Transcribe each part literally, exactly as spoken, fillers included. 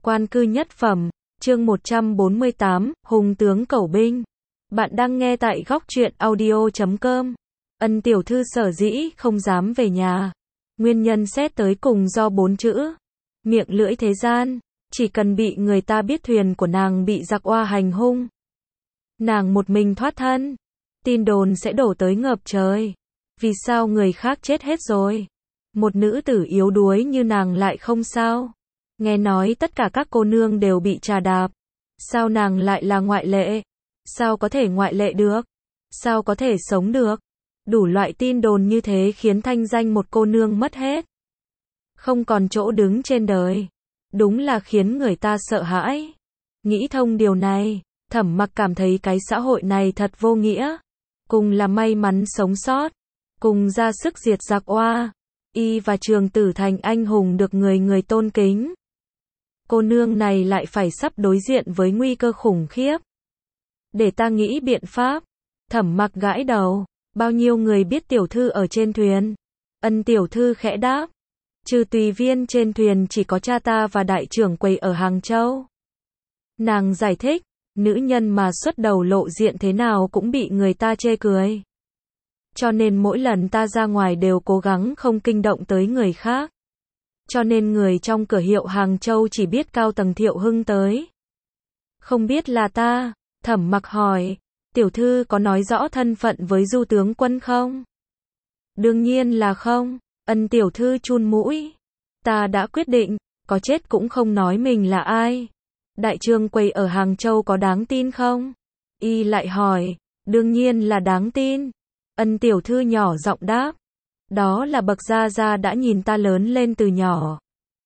Quan cư nhất phẩm, chương một trăm bốn mươi tám, Hùng tướng cẩu binh. Bạn đang nghe tại góc truyện audio chấm com. Ân tiểu thư sở dĩ không dám về nhà. Nguyên nhân xét tới cùng do bốn chữ. Miệng lưỡi thế gian. Chỉ cần bị người ta biết thuyền của nàng bị giặc oa hành hung. Nàng một mình thoát thân. Tin đồn sẽ đổ tới ngập trời. Vì sao người khác chết hết rồi? Một nữ tử yếu đuối như nàng lại không sao? Nghe nói tất cả các cô nương đều bị trà đạp. Sao nàng lại là ngoại lệ? Sao có thể ngoại lệ được? Sao có thể sống được? Đủ loại tin đồn như thế khiến thanh danh một cô nương mất hết. Không còn chỗ đứng trên đời. Đúng là khiến người ta sợ hãi. Nghĩ thông điều này, Thẩm Mặc cảm thấy cái xã hội này thật vô nghĩa. Cùng là may mắn sống sót. Cùng ra sức diệt giặc oa. Y và Trường Tử thành anh hùng được người người tôn kính. Cô nương này lại phải sắp đối diện với nguy cơ khủng khiếp. Để ta nghĩ biện pháp. Thẩm Mặc gãi đầu. Bao nhiêu người biết tiểu thư ở trên thuyền? Ân tiểu thư khẽ đáp. Trừ tùy viên trên thuyền chỉ có cha ta và đại trưởng quầy ở Hàng Châu. Nàng giải thích. Nữ nhân mà xuất đầu lộ diện thế nào cũng bị người ta chê cười. Cho nên mỗi lần ta ra ngoài đều cố gắng không kinh động tới người khác. Cho nên người trong cửa hiệu Hàng Châu chỉ biết cao tầng Thiệu Hưng tới. Không biết là ta. Thẩm Mặc hỏi. Tiểu thư có nói rõ thân phận với Du tướng quân không? Đương nhiên là không. Ân tiểu thư chun mũi. Ta đã quyết định. Có chết cũng không nói mình là ai. Đại trương quầy ở Hàng Châu có đáng tin không? Y lại hỏi. Đương nhiên là đáng tin. Ân tiểu thư nhỏ giọng đáp. Đó là bậc gia gia đã nhìn ta lớn lên từ nhỏ.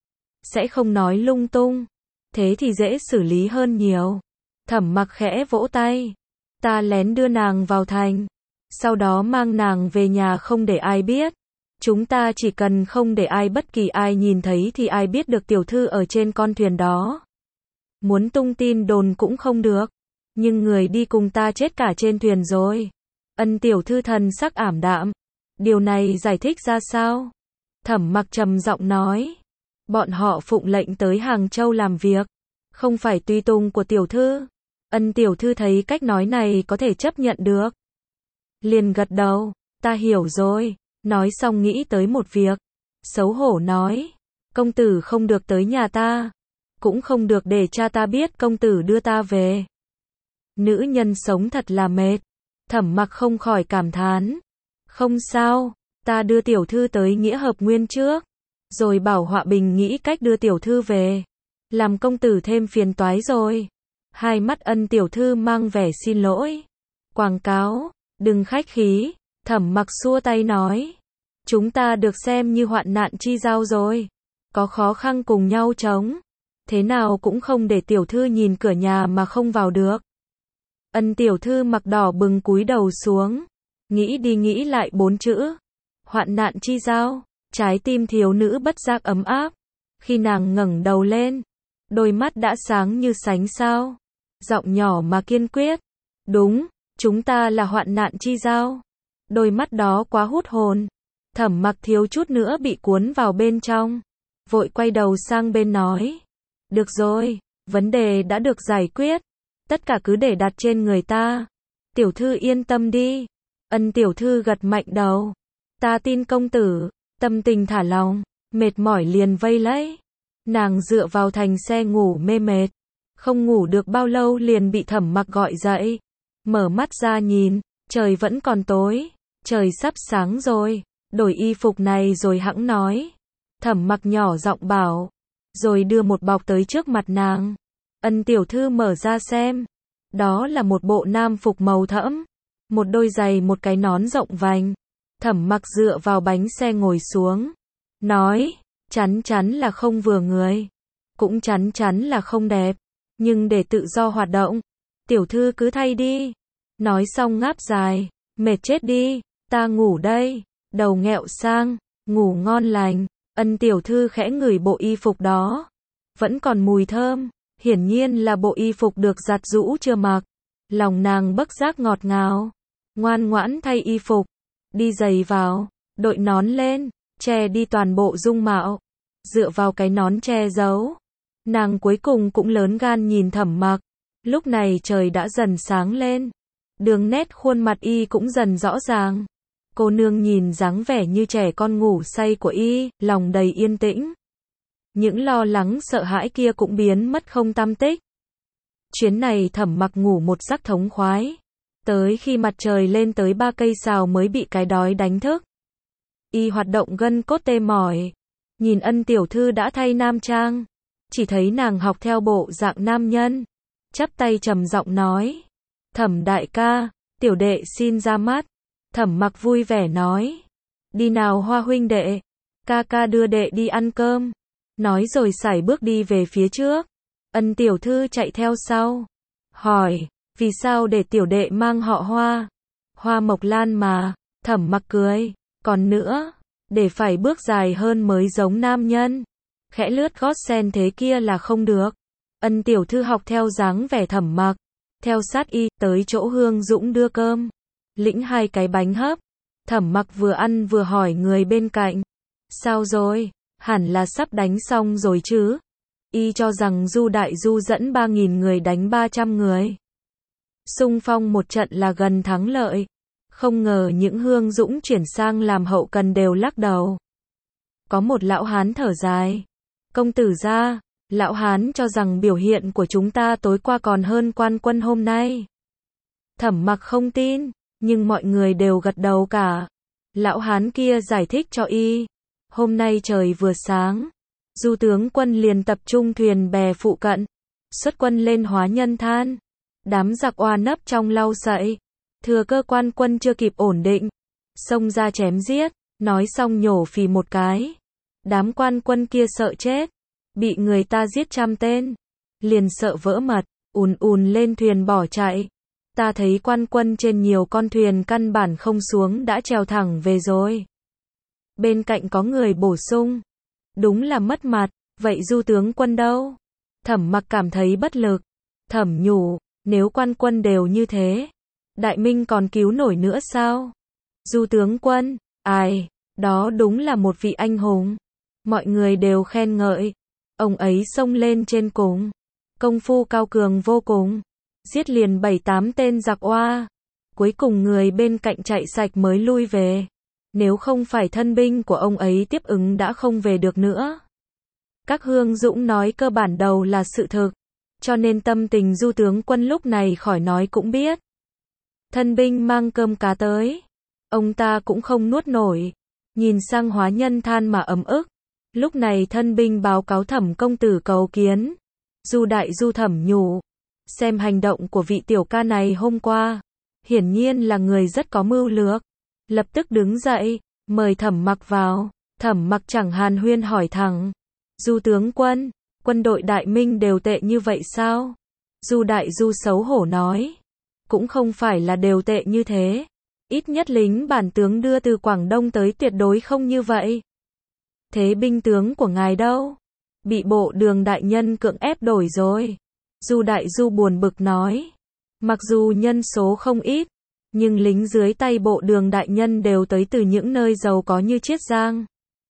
Sẽ không nói lung tung. Thế thì dễ xử lý hơn nhiều. Thẩm Mặc khẽ vỗ tay. Ta lén đưa nàng vào thành. Sau đó mang nàng về nhà không để ai biết. Chúng ta chỉ cần không để ai bất kỳ ai nhìn thấy thì ai biết được tiểu thư ở trên con thuyền đó. Muốn tung tin đồn cũng không được. Nhưng người đi cùng ta chết cả trên thuyền rồi. Ân tiểu thư thần sắc ảm đạm. Điều này giải thích ra sao? Thẩm Mặc trầm giọng nói. Bọn họ phụng lệnh tới Hàng Châu làm việc. Không phải tùy tùng của tiểu thư. Ân tiểu thư thấy cách nói này có thể chấp nhận được. Liền gật đầu. Ta hiểu rồi. Nói xong nghĩ tới một việc. Xấu hổ nói. Công tử không được tới nhà ta. Cũng không được để cha ta biết công tử đưa ta về. Nữ nhân sống thật là mệt. Thẩm Mặc không khỏi cảm thán. Không sao. Ta đưa tiểu thư tới Nghĩa Hợp Nguyên trước. Rồi bảo Họa Bình nghĩ cách đưa tiểu thư về. Làm công tử thêm phiền toái rồi. Hai mắt Ân tiểu thư mang vẻ xin lỗi. Quảng cáo. Đừng khách khí. Thẩm Mặc xua tay nói. Chúng ta được xem như hoạn nạn chi giao rồi. Có khó khăn cùng nhau chống. Thế nào cũng không để tiểu thư nhìn cửa nhà mà không vào được. Ân tiểu thư mặc đỏ bừng cúi đầu xuống. Nghĩ đi nghĩ lại bốn chữ. Hoạn nạn chi giao. Trái tim thiếu nữ bất giác ấm áp. Khi nàng ngẩng đầu lên. Đôi mắt đã sáng như sánh sao. Giọng nhỏ mà kiên quyết. Đúng, chúng ta là hoạn nạn chi giao. Đôi mắt đó quá hút hồn. Thẩm Mặc thiếu chút nữa bị cuốn vào bên trong. Vội quay đầu sang bên nói. Được rồi, vấn đề đã được giải quyết. Tất cả cứ để đặt trên người ta. Tiểu thư yên tâm đi. Ân tiểu thư gật mạnh đầu. Ta tin công tử. Tâm tình thả lòng. Mệt mỏi liền vây lấy. Nàng dựa vào thành xe ngủ mê mệt. Không ngủ được bao lâu liền bị Thẩm Mặc gọi dậy. Mở mắt ra nhìn. Trời vẫn còn tối. Trời sắp sáng rồi. Đổi y phục này rồi hẵng nói. Thẩm Mặc nhỏ giọng bảo. Rồi đưa một bọc tới trước mặt nàng. Ân tiểu thư mở ra xem. Đó là một bộ nam phục màu thẫm. Một đôi giày một cái nón rộng vành. Thẩm Mặc dựa vào bánh xe ngồi xuống. Nói. Chắn chắn là không vừa người. Cũng chắn chắn là không đẹp. Nhưng để tự do hoạt động. Tiểu thư cứ thay đi. Nói xong ngáp dài. Mệt chết đi. Ta ngủ đây. Đầu nghẹo sang. Ngủ ngon lành. Ân tiểu thư khẽ ngửi bộ y phục đó. Vẫn còn mùi thơm. Hiển nhiên là bộ y phục được giặt giũ chưa mặc. Lòng nàng bất giác ngọt ngào. Ngoan ngoãn thay y phục. Đi giày vào. Đội nón lên. Che đi toàn bộ dung mạo. Dựa vào cái nón che giấu. Nàng cuối cùng cũng lớn gan nhìn Thẩm Mặc. Lúc này trời đã dần sáng lên. Đường nét khuôn mặt y cũng dần rõ ràng. Cô nương nhìn dáng vẻ như trẻ con ngủ say của y, lòng đầy yên tĩnh. Những lo lắng sợ hãi kia cũng biến mất không tăm tích. Chuyến này Thẩm Mặc ngủ một giấc thống khoái. Tới khi mặt trời lên tới ba cây sào mới bị cái đói đánh thức. Y hoạt động gân cốt tê mỏi. Nhìn Ân tiểu thư đã thay nam trang. Chỉ thấy nàng học theo bộ dạng nam nhân. Chắp tay trầm giọng nói. Thẩm đại ca, tiểu đệ xin ra mắt. Thẩm Mặc vui vẻ nói. Đi nào Hoa huynh đệ. Ca ca đưa đệ đi ăn cơm. Nói rồi sải bước đi về phía trước. Ân tiểu thư chạy theo sau. Hỏi, vì sao để tiểu đệ mang họ Hoa? Hoa Mộc Lan mà. Thẩm Mặc cười. Còn nữa, để phải bước dài hơn mới giống nam nhân. Khẽ lướt gót sen thế kia là không được. Ân tiểu thư học theo dáng vẻ Thẩm Mặc. Theo sát y, tới chỗ Hương Dũng đưa cơm. Lĩnh hai cái bánh hấp. Thẩm Mặc vừa ăn vừa hỏi người bên cạnh. Sao rồi? Hẳn là sắp đánh xong rồi chứ. Y cho rằng Du Đại Du dẫn ba nghìn người đánh ba trăm người. Xung phong một trận là gần thắng lợi. Không ngờ những Hương Dũng chuyển sang làm hậu cần đều lắc đầu. Có một lão hán thở dài. Công tử gia, lão hán cho rằng biểu hiện của chúng ta tối qua còn hơn quan quân hôm nay. Thẩm Mặc không tin, nhưng mọi người đều gật đầu cả. Lão hán kia giải thích cho y. Hôm nay trời vừa sáng. Du tướng quân liền tập trung thuyền bè phụ cận. Xuất quân lên Hóa Nhân Than. Đám giặc oa nấp trong lau sậy. Thừa cơ quan quân chưa kịp ổn định. Xông ra chém giết. Nói xong nhổ phì một cái. Đám quan quân kia sợ chết. Bị người ta giết trăm tên. Liền sợ vỡ mật. Ùn ùn lên thuyền bỏ chạy. Ta thấy quan quân trên nhiều con thuyền căn bản không xuống đã trèo thẳng về rồi. Bên cạnh có người bổ sung. Đúng là mất mặt. Vậy Du tướng quân đâu? Thẩm Mặc cảm thấy bất lực. Thẩm nhủ. Nếu quan quân đều như thế. Đại Minh còn cứu nổi nữa sao? Du tướng quân. Ai? Đó đúng là một vị anh hùng. Mọi người đều khen ngợi. Ông ấy xông lên trên cùng. Công phu cao cường vô cùng. Giết liền bảy tám tên giặc oa. Cuối cùng người bên cạnh chạy sạch mới lui về. Nếu không phải thân binh của ông ấy tiếp ứng đã không về được nữa. Các Hương Dũng nói cơ bản đầu là sự thực. Cho nên tâm tình Du tướng quân lúc này khỏi nói cũng biết. Thân binh mang cơm cá tới. Ông ta cũng không nuốt nổi. Nhìn sang Hóa Nhân Than mà ấm ức. Lúc này thân binh báo cáo Thẩm công tử cầu kiến. Du đại Du Thẩm nhủ. Xem hành động của vị tiểu ca này hôm qua. Hiển nhiên là người rất có mưu lược. Lập tức đứng dậy. Mời Thẩm Mặc vào. Thẩm Mặc chẳng hàn huyên hỏi thẳng. Du tướng quân. Quân đội Đại Minh đều tệ như vậy sao? Du đại Du xấu hổ nói. Cũng không phải là đều tệ như thế. Ít nhất lính bản tướng đưa từ Quảng Đông tới tuyệt đối không như vậy. Thế binh tướng của ngài đâu? Bị bộ Đường đại nhân cưỡng ép đổi rồi. Du đại Du buồn bực nói. Mặc dù nhân số không ít, nhưng lính dưới tay bộ Đường đại nhân đều tới từ những nơi giàu có như Chiết Giang,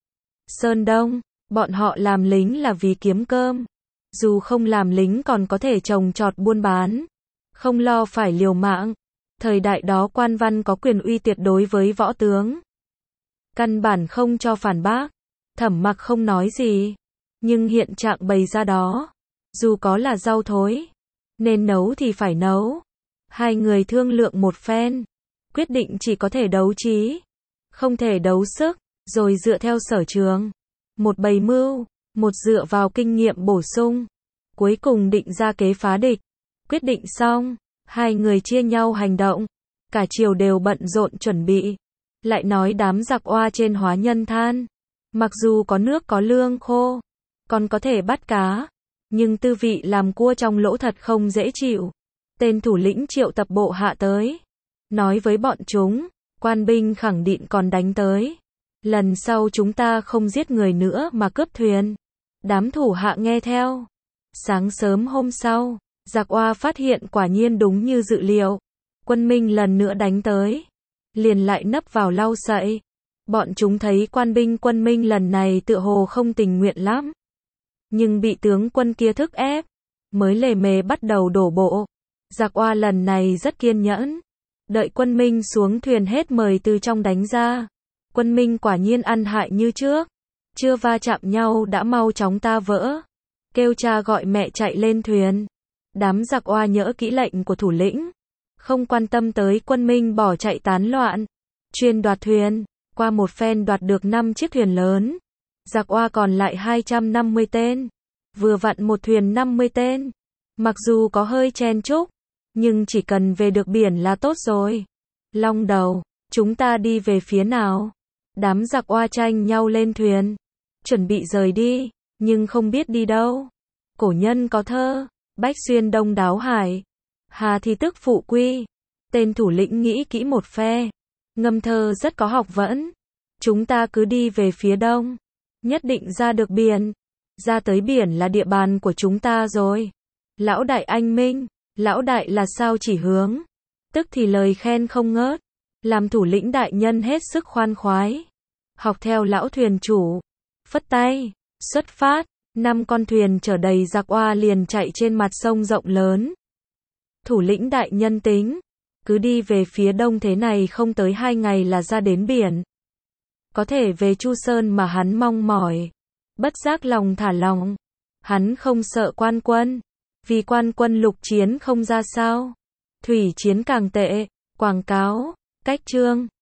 Sơn Đông. Bọn họ làm lính là vì kiếm cơm. Dù không làm lính còn có thể trồng trọt buôn bán. Không lo phải liều mạng. Thời đại đó quan văn có quyền uy tuyệt đối với võ tướng. Căn bản không cho phản bác. Thẩm Mặc không nói gì. Nhưng hiện trạng bày ra đó. Dù có là rau thối. Nên nấu thì phải nấu. Hai người thương lượng một phen. Quyết định chỉ có thể đấu trí. Không thể đấu sức. Rồi dựa theo sở trường. Một bày mưu. Một dựa vào kinh nghiệm bổ sung. Cuối cùng định ra kế phá địch. Quyết định xong. Hai người chia nhau hành động. Cả triều đều bận rộn chuẩn bị. Lại nói đám giặc oa trên Hóa Nhân Than. Mặc dù có nước có lương khô. Còn có thể bắt cá. Nhưng tư vị làm cua trong lỗ thật không dễ chịu. Tên thủ lĩnh triệu tập bộ hạ tới. Nói với bọn chúng. Quan binh khẳng định còn đánh tới. Lần sau chúng ta không giết người nữa mà cướp thuyền. Đám thủ hạ nghe theo. Sáng sớm hôm sau. Giặc oa phát hiện quả nhiên đúng như dự liệu. Quân Minh lần nữa đánh tới. Liền lại nấp vào lau sậy. Bọn chúng thấy quan binh quân Minh lần này tựa hồ không tình nguyện lắm. nhưng bị tướng quân kia thúc ép, mới lề mề bắt đầu đổ bộ. Giặc Oa lần này rất kiên nhẫn, đợi quân Minh xuống thuyền hết mời từ trong đánh ra. Quân Minh quả nhiên ăn hại như trước, chưa va chạm nhau đã mau chóng ta vỡ, kêu cha gọi mẹ chạy lên thuyền. Đám giặc Oa nhỡ kỹ lệnh của thủ lĩnh, không quan tâm tới quân Minh bỏ chạy tán loạn, chuyên đoạt thuyền. Qua một phen đoạt được năm chiếc thuyền lớn, giặc Oa còn lại hai trăm năm mươi tên, vừa vặn một thuyền năm mươi tên. Mặc dù có hơi chen chúc, nhưng chỉ cần về được biển là tốt rồi. Long Đầu, chúng ta đi về phía nào? Đám giặc Oa tranh nhau lên thuyền, chuẩn bị rời đi, nhưng không biết đi đâu. Cổ nhân có thơ, Bách xuyên đông đáo hải, hà thì tức phụ quy. Tên thủ lĩnh nghĩ kỹ một phe, ngâm thơ rất có học vấn. Chúng ta cứ đi về phía đông, nhất định ra được biển. Ra tới biển là địa bàn của chúng ta rồi. Lão đại anh minh, lão đại là sao chỉ hướng. Tức thì lời khen không ngớt, làm thủ lĩnh đại nhân hết sức khoan khoái. Học theo lão thuyền chủ, phất tay, xuất phát. Năm con thuyền chở đầy giặc Oa liền chạy trên mặt sông rộng lớn. Thủ lĩnh đại nhân tính, cứ đi về phía đông thế này không tới hai ngày là ra đến biển. Có thể về Chu Sơn mà hắn mong mỏi. Bất giác lòng thả lòng. Hắn không sợ quan quân, vì quan quân lục chiến không ra sao, thủy chiến càng tệ. Quảng cáo, cách chương